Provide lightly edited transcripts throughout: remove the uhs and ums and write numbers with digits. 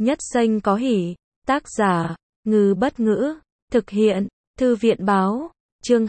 Nhất xanh có hỉ. Tác giả, Ngư Bất Ngữ. Thực hiện, Thư viện Báo. Chương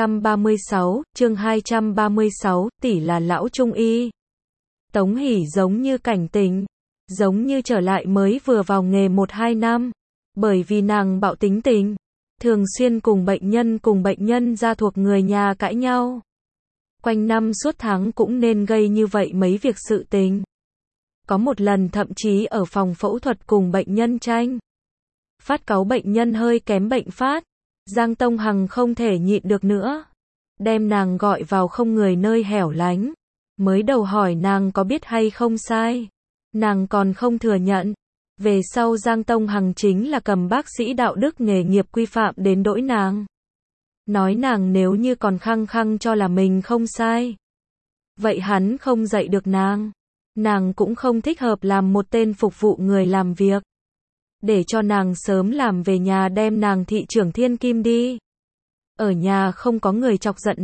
236, tỷ là lão trung y. Tống Hỷ giống như cảnh tỉnh, giống như trở lại mới vừa vào nghề 1-2 năm. Bởi vì nàng bạo tính tình, thường xuyên cùng bệnh nhân gia thuộc người nhà cãi nhau. Quanh năm suốt tháng cũng nên gây như vậy mấy việc sự tình. Có một lần thậm chí ở phòng phẫu thuật cùng bệnh nhân tranh phát cáu, bệnh nhân hơi kém bệnh phát. Giang Tông Hằng không thể nhịn được nữa, đem nàng gọi vào không người nơi hẻo lánh. Mới đầu hỏi nàng có biết hay không sai, nàng còn không thừa nhận. Về sau Giang Tông Hằng chính là cầm bác sĩ đạo đức nghề nghiệp quy phạm đến đỗi nàng. Nói nàng nếu như còn khăng khăng cho là mình không sai, vậy hắn không dạy được nàng. Nàng cũng không thích hợp làm một tên phục vụ người làm việc. Để cho nàng sớm làm về nhà đem nàng thị trưởng thiên kim đi. Ở nhà không có người chọc giận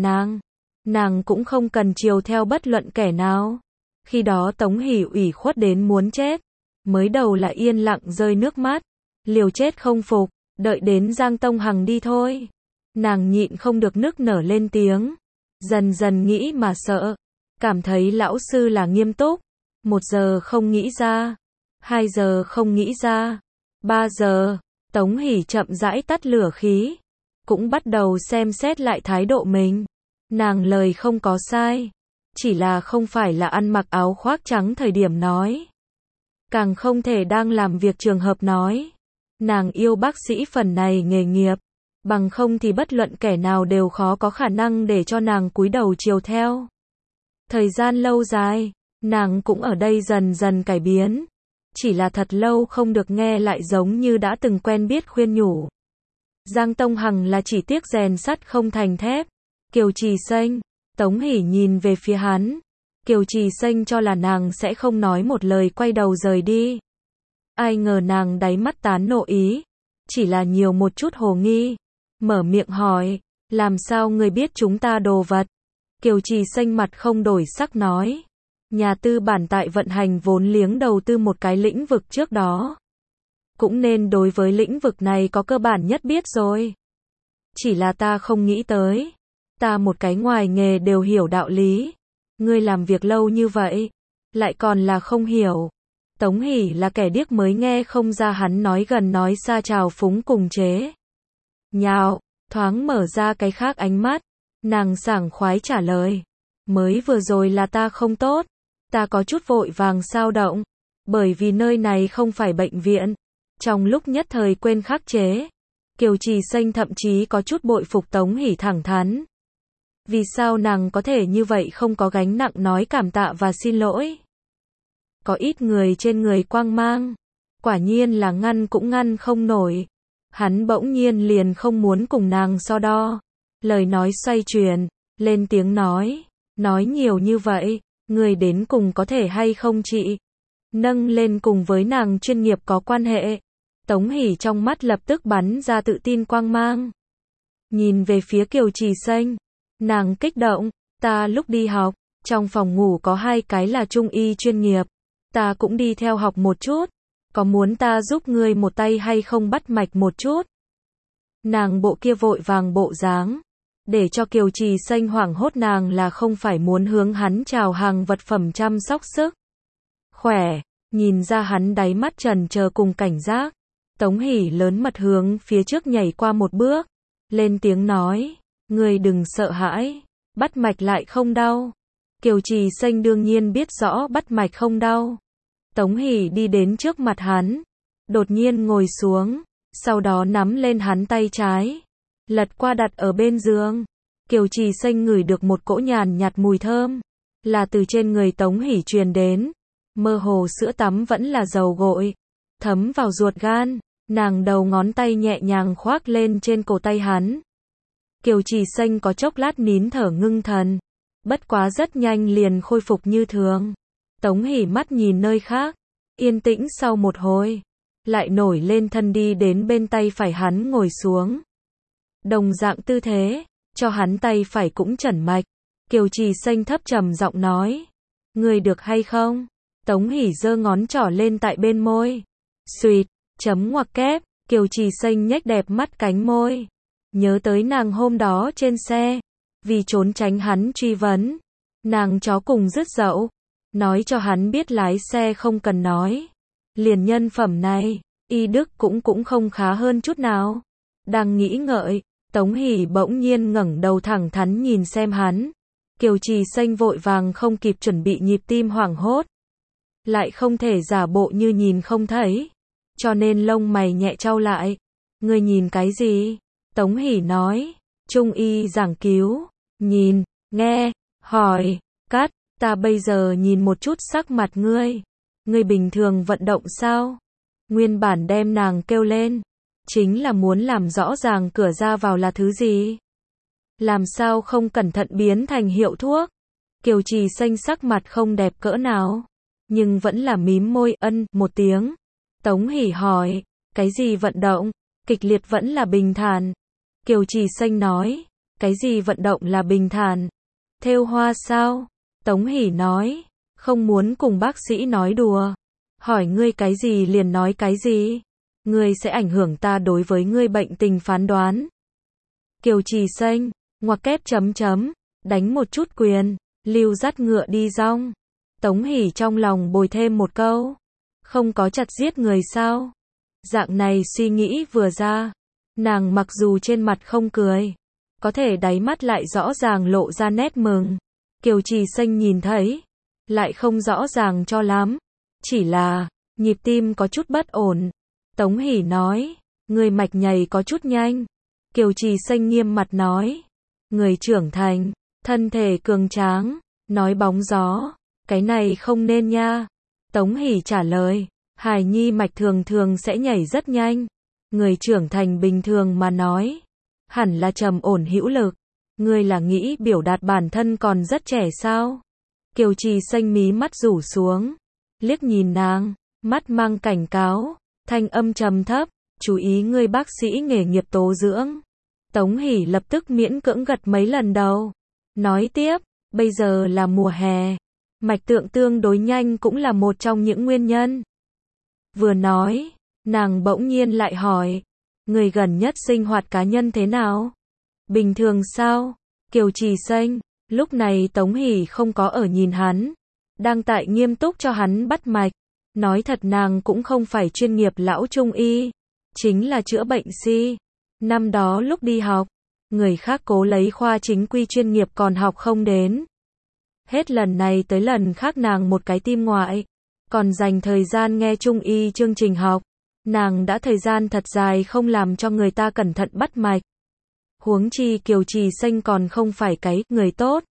nàng cũng không cần chiều theo bất luận kẻ nào. Khi đó Tống Hỷ ủy khuất đến muốn chết. Mới đầu là yên lặng rơi nước mắt, liều chết không phục, đợi đến Giang Tông Hằng đi thôi. Nàng nhịn không được nức nở lên tiếng. Dần dần nghĩ mà sợ, cảm thấy lão sư là nghiêm túc. 1 giờ không nghĩ ra, 2 giờ không nghĩ ra, 3 giờ, Tống Hỷ chậm rãi tắt lửa khí, cũng bắt đầu xem xét lại thái độ mình. Nàng lời không có sai, chỉ là không phải là ăn mặc áo khoác trắng thời điểm nói. Càng không thể đang làm việc trường hợp nói. Nàng yêu bác sĩ phần này nghề nghiệp, bằng không thì bất luận kẻ nào đều khó có khả năng để cho nàng cúi đầu chiều theo. Thời gian lâu dài, nàng cũng ở đây dần dần cải biến. Chỉ là thật lâu không được nghe lại giống như đã từng quen biết khuyên nhủ. Giang Tông Hằng là chỉ tiếc rèn sắt không thành thép. Kiều Trì Xanh, Tống Hỷ nhìn về phía hắn. Kiều Trì Xanh cho là nàng sẽ không nói một lời quay đầu rời đi. Ai ngờ nàng đáy mắt tán nộ ý, chỉ là nhiều một chút hồ nghi. Mở miệng hỏi, làm sao người biết chúng ta đồ vật? Kiều Trì Xanh mặt không đổi sắc nói. Nhà tư bản tại vận hành vốn liếng đầu tư một cái lĩnh vực trước đó. Cũng nên đối với lĩnh vực này có cơ bản nhất biết rồi. Chỉ là ta không nghĩ tới. Ta một cái ngoài nghề đều hiểu đạo lý. Ngươi làm việc lâu như vậy, lại còn là không hiểu. Tống Hỷ là kẻ điếc mới nghe không ra hắn nói gần nói xa trào phúng cùng chế nhạo, thoáng mở ra cái khác ánh mắt. Nàng sảng khoái trả lời. Mới vừa rồi là ta không tốt. Ta có chút vội vàng xao động, bởi vì nơi này không phải bệnh viện. Trong lúc nhất thời quên khắc chế. Kiều Trì Xanh thậm chí có chút bội phục Tống Hỷ thẳng thắn. Vì sao nàng có thể như vậy không có gánh nặng nói cảm tạ và xin lỗi? Có ít người trên người quang mang, quả nhiên là ngăn cũng ngăn không nổi. Hắn bỗng nhiên liền không muốn cùng nàng so đo. Lời nói xoay chuyển, lên tiếng nói nhiều như vậy, người đến cùng có thể hay không chị? Nâng lên cùng với nàng chuyên nghiệp có quan hệ. Tống Hỷ trong mắt lập tức bắn ra tự tin quang mang. Nhìn về phía Kiều Trì Xanh, nàng kích động, ta lúc đi học, trong phòng ngủ có 2 cái là trung y chuyên nghiệp. Ta cũng đi theo học một chút. Có muốn ta giúp ngươi một tay hay không bắt mạch một chút? Nàng bộ kia vội vàng bộ dáng, để cho Kiều Trì Xanh hoảng hốt. Nàng là không phải muốn hướng hắn chào hàng vật phẩm chăm sóc sức khỏe. Nhìn ra hắn đáy mắt trần chờ cùng cảnh giác. Tống Hỷ lớn mật hướng phía trước nhảy qua một bước, lên tiếng nói, ngươi đừng sợ hãi, bắt mạch lại không đau. Kiều Trì Xanh đương nhiên biết rõ bắt mạch không đau. Tống Hỷ đi đến trước mặt hắn, đột nhiên ngồi xuống, sau đó nắm lên hắn tay trái, lật qua đặt ở bên giường. Kiều Trì Xanh ngửi được một cỗ nhàn nhạt mùi thơm, là từ trên người Tống Hỷ truyền đến. Mơ hồ sữa tắm vẫn là dầu gội, thấm vào ruột gan. Nàng đầu ngón tay nhẹ nhàng khoác lên trên cổ tay hắn. Kiều Trì Xanh có chốc lát nín thở ngưng thần, bất quá rất nhanh liền khôi phục như thường. Tống Hỷ mắt nhìn nơi khác, yên tĩnh sau một hồi, lại nổi lên thân đi đến bên tay phải hắn ngồi xuống. Đồng dạng tư thế, cho hắn tay phải cũng chẩn mạch. Kiều Trì Xanh thấp trầm giọng nói, người được hay không? Tống Hỷ giơ ngón trỏ lên tại bên môi, Xuyệt, chấm ngoặc kép, Kiều Trì Xanh nhếch đẹp mắt cánh môi. Nhớ tới nàng hôm đó trên xe, vì trốn tránh hắn truy vấn, nàng chó cùng rứt dậu, nói cho hắn biết lái xe không cần nói. Liền nhân phẩm này, y đức cũng không khá hơn chút nào. Đang nghĩ ngợi, Tống Hỷ bỗng nhiên ngẩng đầu thẳng thắn nhìn xem hắn. Kiều Trì Xanh vội vàng không kịp chuẩn bị, nhịp tim hoảng hốt. Lại không thể giả bộ như nhìn không thấy, cho nên lông mày nhẹ chau lại. Ngươi nhìn cái gì? Tống Hỷ nói, Trung y giảng cứu, nhìn, nghe, hỏi, cắt, ta bây giờ nhìn một chút sắc mặt ngươi. Ngươi bình thường vận động sao? Nguyên bản đem nàng kêu lên, chính là muốn làm rõ ràng cửa ra vào là thứ gì. Làm sao không cẩn thận biến thành hiệu thuốc. Kiều Trì Xanh sắc mặt không đẹp cỡ nào, nhưng vẫn là mím môi ân một tiếng. Tống Hỷ hỏi, cái gì vận động? Kịch liệt vẫn là bình thản? Kiều Trì Xanh nói, cái gì vận động là bình thản? Thêu hoa sao? Tống Hỷ nói, không muốn cùng bác sĩ nói đùa. Hỏi ngươi cái gì liền nói cái gì. Ngươi sẽ ảnh hưởng ta đối với ngươi bệnh tình phán đoán. Kiều Trì Xanh, ngoặc kép chấm chấm, đánh một chút quyền, lưu dắt ngựa đi rong. Tống Hỷ trong lòng bồi thêm một câu, không có chặt giết người sao? Dạng này suy nghĩ vừa ra, nàng mặc dù trên mặt không cười, có thể đáy mắt lại rõ ràng lộ ra nét mừng. Kiều Trì Xanh nhìn thấy, lại không rõ ràng cho lắm, chỉ là nhịp tim có chút bất ổn. Tống Hỷ nói, người mạch nhảy có chút nhanh. Kiều Trì Xanh nghiêm mặt nói, người trưởng thành, thân thể cường tráng, nói bóng gió, cái này không nên nha. Tống Hỷ trả lời, hài nhi mạch thường thường sẽ nhảy rất nhanh. Người trưởng thành bình thường mà nói, hẳn là trầm ổn hữu lực. Ngươi là nghĩ biểu đạt bản thân còn rất trẻ sao? Kiều Trì Xanh mí mắt rủ xuống, liếc nhìn nàng, mắt mang cảnh cáo, thanh âm trầm thấp, chú ý ngươi bác sĩ nghề nghiệp tố dưỡng. Tống Hỷ lập tức miễn cưỡng gật mấy lần đầu. Nói tiếp, bây giờ là mùa hè, mạch tượng tương đối nhanh cũng là một trong những nguyên nhân. Vừa nói, nàng bỗng nhiên lại hỏi, người gần nhất sinh hoạt cá nhân thế nào? Bình thường sao? Kiều Trì Xanh, lúc này Tống Hỷ không có ở nhìn hắn, đang tại nghiêm túc cho hắn bắt mạch. Nói thật nàng cũng không phải chuyên nghiệp lão trung y, chính là chữa bệnh si. Năm đó lúc đi học, người khác cố lấy khoa chính quy chuyên nghiệp còn học không đến. Hết lần này tới lần khác nàng một cái tim ngoại, còn dành thời gian nghe trung y chương trình học. Nàng đã thời gian thật dài không làm cho người ta cẩn thận bắt mạch. Huống chi Kiều Trì Xanh còn không phải cái người tốt.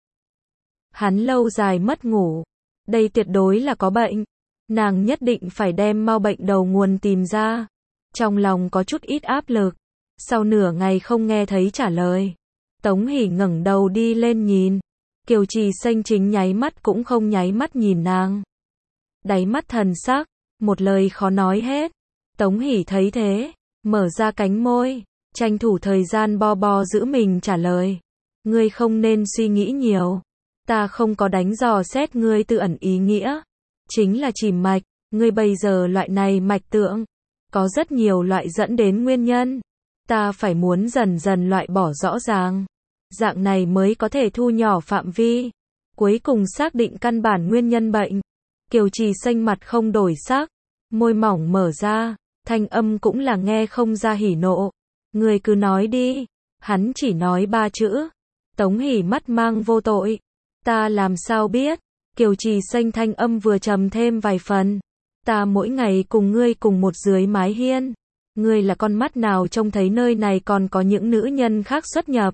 Hắn lâu dài mất ngủ, đây tuyệt đối là có bệnh. Nàng nhất định phải đem mau bệnh đầu nguồn tìm ra. Trong lòng có chút ít áp lực. Sau nửa ngày không nghe thấy trả lời, Tống Hỷ ngẩng đầu đi lên nhìn. Kiều Trì Xanh chính nháy mắt cũng không nháy mắt nhìn nàng. Đáy mắt thần sắc, một lời khó nói hết. Tống Hỷ thấy thế, mở ra cánh môi, tranh thủ thời gian bo giữ mình trả lời. Ngươi không nên suy nghĩ nhiều. Ta không có đánh dò xét ngươi tự ẩn ý nghĩa. Chính là chỉ mạch, ngươi bây giờ loại này mạch tượng, có rất nhiều loại dẫn đến nguyên nhân. Ta phải muốn dần dần loại bỏ rõ ràng. Dạng này mới có thể thu nhỏ phạm vi. Cuối cùng xác định căn bản nguyên nhân bệnh. Kiều Trì Xanh mặt không đổi sắc, môi mỏng mở ra, thanh âm cũng là nghe không ra hỉ nộ. Người cứ nói đi. Hắn chỉ nói 3 chữ. Tống Hỷ mắt mang vô tội. Ta làm sao biết? Kiều Trì Xanh thanh âm vừa trầm thêm vài phần. Ta mỗi ngày cùng ngươi cùng một dưới mái hiên. Ngươi là con mắt nào trông thấy nơi này còn có những nữ nhân khác xuất nhập?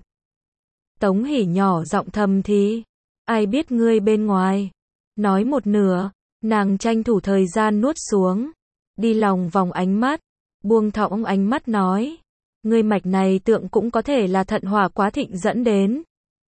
Tống Hỷ nhỏ giọng thầm thì. Ai biết ngươi bên ngoài? Nói một nửa, nàng tranh thủ thời gian nuốt xuống. Đi lòng vòng ánh mắt, buông thõng ánh mắt nói. Ngươi mạch này tượng cũng có thể là thận hỏa quá thịnh dẫn đến.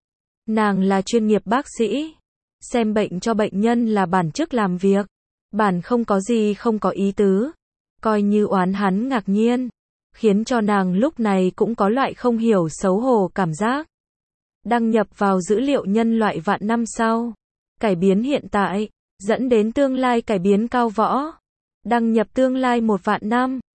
Nàng là chuyên nghiệp bác sĩ. Xem bệnh cho bệnh nhân là bản chức làm việc. Bản không có gì không có ý tứ. Coi như oán hắn ngạc nhiên. Khiến cho nàng lúc này cũng có loại không hiểu xấu hổ cảm giác. Đăng nhập vào dữ liệu nhân loại vạn năm sau. Cải biến hiện tại, dẫn đến tương lai cải biến cao võ. Đăng nhập tương lai 1 vạn năm.